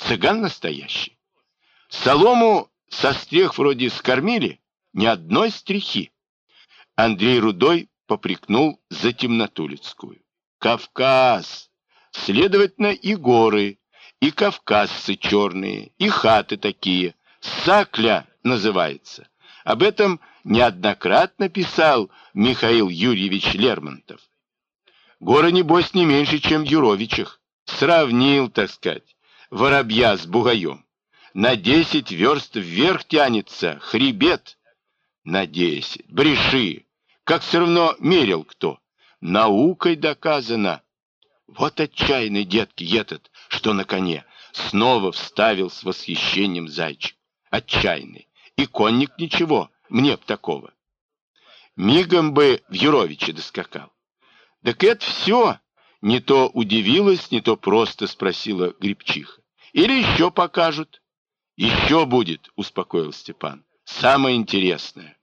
цыган настоящий. Солому со стрех вроде скормили, ни одной стрехи. Андрей Рудой попрекнул за темноту людскую. Кавказ! Следовательно, и горы, и кавказцы черные, и хаты такие. Сакля называется. Об этом неоднократно писал Михаил Юрьевич Лермонтов. Горы, небось, не меньше, чем в Юровичах. Сравнил, так сказать, воробья с бугаем. На 10 верст вверх тянется хребет. На 10. Бреши. Как все равно мерил кто. Наукой доказано. Вот отчаянный детки этот, что на коне, снова вставил с восхищением зайчик. Отчаянный. И конник ничего, мне б такого. Мигом бы в Юровича доскакал. Так это все. Не то удивилась, не то просто спросила Грибчиха. Или еще покажут? Еще будет, успокоил Степан. Самое интересное.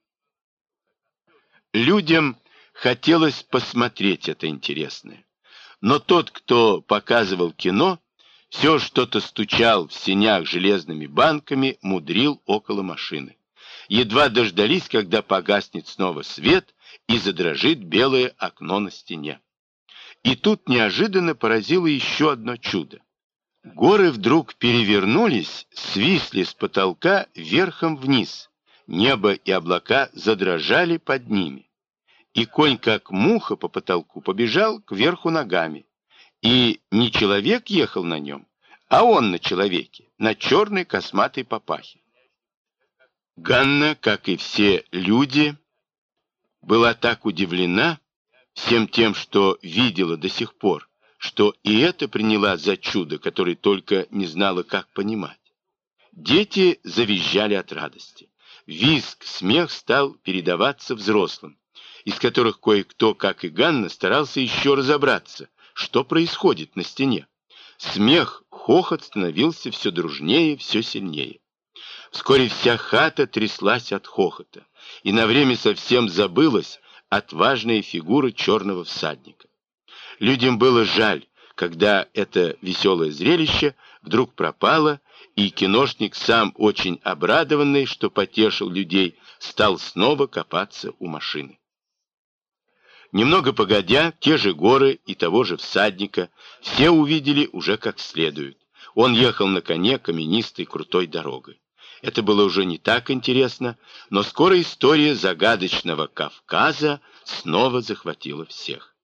Людям хотелось посмотреть это интересное. Но тот, кто показывал кино, все что-то стучал в сенях железными банками, мудрил около машины. Едва дождались, когда погаснет снова свет и задрожит белое окно на стене. И тут неожиданно поразило еще одно чудо. Горы вдруг перевернулись, свисли с потолка верхом вниз. Небо и облака задрожали под ними. И конь, как муха по потолку, побежал кверху ногами. И не человек ехал на нем, а он на человеке, на черной косматой папахе. Ганна, как и все люди, была так удивлена всем тем, что видела до сих пор, что и это приняла за чудо, которое только не знала, как понимать. Дети завизжали от радости. Визг, смех стал передаваться взрослым, из которых кое-кто, как и Ганна, старался еще разобраться, что происходит на стене. Смех, хохот становился все дружнее, все сильнее. Вскоре вся хата тряслась от хохота, и на время совсем забылась отважная фигура черного всадника. Людям было жаль, когда это веселое зрелище вдруг пропало, и киношник, сам очень обрадованный, что потешил людей, стал снова копаться у машины. Немного погодя, те же горы и того же всадника все увидели уже как следует. Он ехал на коне каменистой крутой дорогой. Это было уже не так интересно, но скоро история загадочного Кавказа снова захватила всех.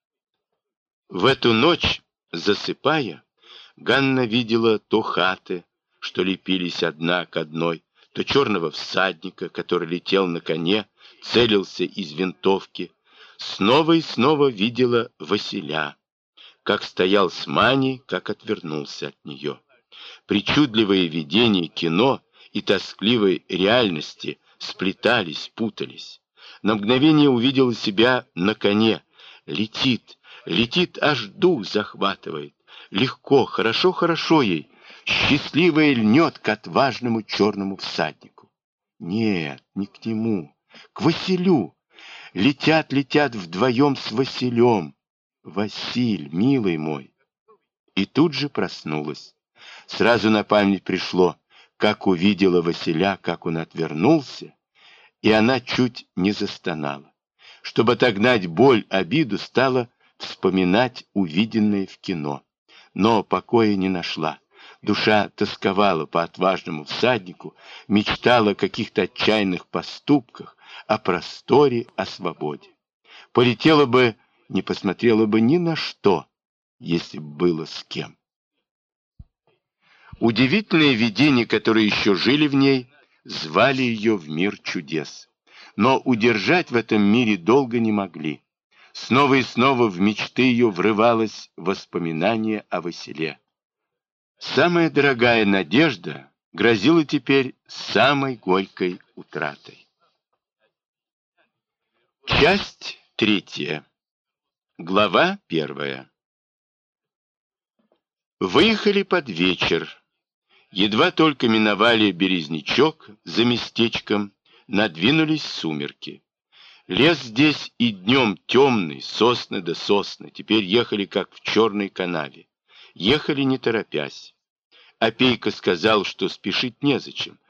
В эту ночь, засыпая, Ганна видела то хаты, что лепились одна к одной, то черного всадника, который летел на коне, целился из винтовки. Снова и снова видела Василя, как стоял с Маней, как отвернулся от нее. Причудливые видения кино и тоскливой реальности сплетались, путались. На мгновение увидела себя на коне. Летит, летит, аж дух захватывает. Легко, хорошо, хорошо ей. Счастливая льнет к отважному черному всаднику. Нет, не к нему, к Василю. Летят, летят вдвоем с Василем. Василь, милый мой. И тут же проснулась. Сразу на память пришло, как увидела Василя, как он отвернулся, и она чуть не застонала. Чтобы отогнать боль, обиду, стала вспоминать увиденное в кино. Но покоя не нашла. Душа тосковала по отважному всаднику, мечтала о каких-то отчаянных поступках, о просторе, о свободе. Полетела бы, не посмотрела бы ни на что, если бы было с кем. Удивительные видения, которые еще жили в ней, звали ее в мир чудес. Но удержать в этом мире долго не могли. Снова и снова в мечты ее врывалось воспоминание о Василе. Самая дорогая надежда грозила теперь самой горькой утратой. Часть 3. Глава 1. Выехали под вечер. Едва только миновали Березнячок за местечком, надвинулись сумерки. Лес здесь и днем темный, сосны да сосны. Теперь ехали как в черной канаве. Ехали не торопясь. Опейка сказал, что спешить незачем.